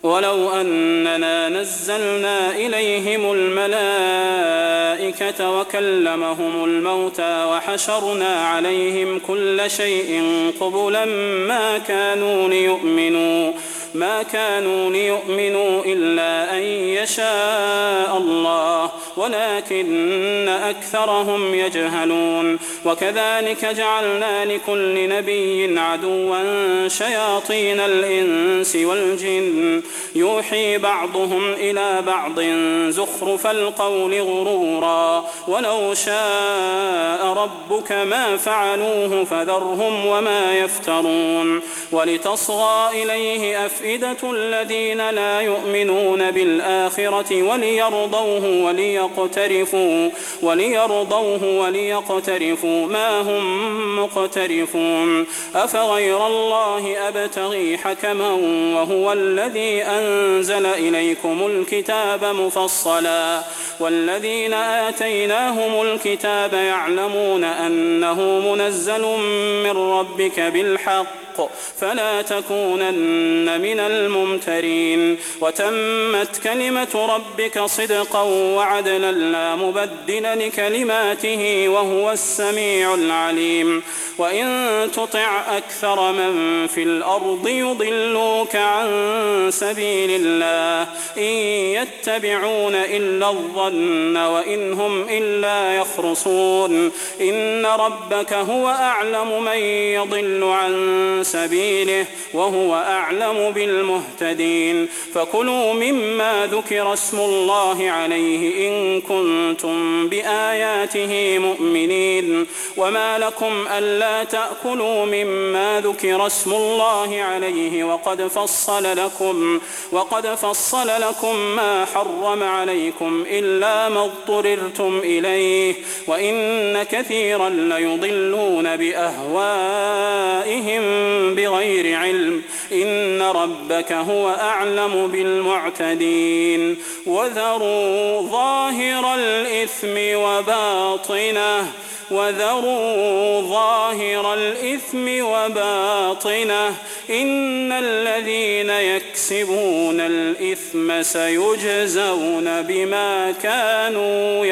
ولو أننا نزلنا إليهم الملائكة وكلمهم الموتى وحشرنا عليهم كل شيء قبلا ما كانوا ليؤمنوا إلا أن يشاء الله ولكن أكثرهم يجهلون. وكذلك جعلنا لكل نبي عدوا شياطين الإنس والجن يوحي بعضهم إلى بعض زخرف القول غرورا ولو شاء ربك ما فعلوه فذرهم وما يفترون. ولتصغى إليه أفئدة الذين لا يؤمنون بالآخرة وليرضوه وليقترفوا ما هم مقترفون. أفغير الله أبتغي حكما وهو الذي أنزل إليكم الكتاب مفصلا والذين آتيناهم الكتاب يعلمون أنه منزل من ربك بالحق فلا تكونن من الممترين. وتمت كلمة ربك صدقا وعدلا لا مبدل لكلماته وهو السميع العليم. وإن تطع أكثر من في الأرض يضلوك عن سبيل الله إن يتبعون إلا الظن وإن هم إلا يخرصون. إن ربك هو أعلم من يضل عن سبيله وهو أعلم بالمهتدين. فكلوا مما ذكر اسم الله عليه إن كنتم بآياته مؤمنين. وما لكم ألا تأكلوا مما ذكر اسم الله عليه وقد فصل لكم ما حرم عليكم إلا ما اضطررتم إليه وإن كثيرا ليضلون بأهوائهم بغير علم. إن ربك هو أعلم بالمعتدين. وذروا ظاهر الإثم وباطنه إن الذين يكسبون الإثم سيجزون بما كانوا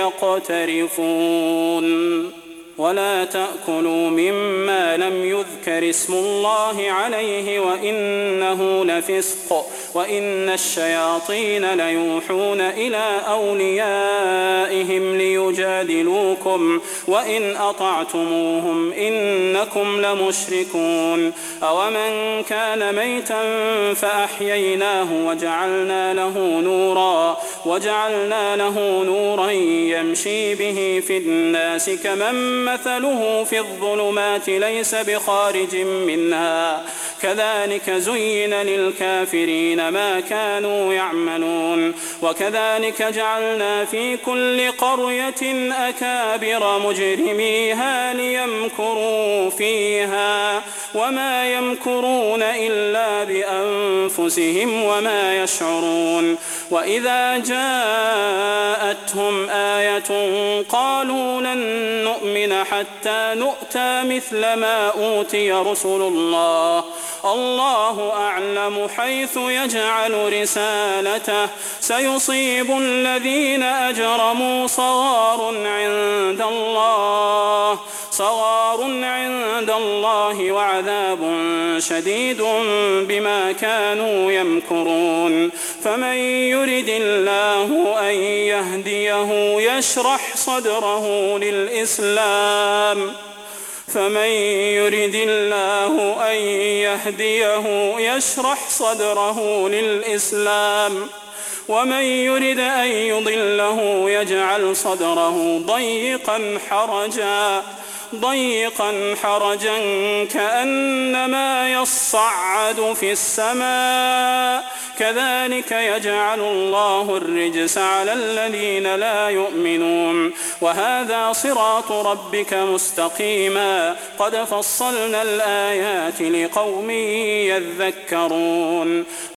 يقترفون. ولا تأكلوا مما لم يذكر اسم الله عليه وإنه لفسق وإن الشياطين ليوحون إلى أوليائهم ليجادلوكم وإن أطعتموهم إنكم لمشركون. أومن كان ميتا فأحييناه وجعلنا له نورا يمشي به في الناس كمن مثله في الظلمات ليس بخارج منها كذلك زين للكافرين ما كانوا يعملون. وكذلك جعلنا في كل قرية أكابر مجرميها ليمكروا فيها وما يمكرون إلا بأنفسهم وما يشعرون. وإذا جاءتهم آية قالوا لن نؤمن حتى نؤتى مثل ما أوتي رسل الله أعلم حيث يجعل رسالته سيصيب الذين أجرموا صغار عند الله وعذاب شديد بما كانوا يمكرون. فمن يرد الله أن يهديه يشرح صدره للإسلام ومن يرد أن يضله يجعل صدره ضيقا حرجا كأنما يصعد في السماء كذلك يجعل الله الرجس على الذين لا يؤمنون. وهذا صراط ربك مستقيما قد فصلنا الآيات لقوم يذكرون.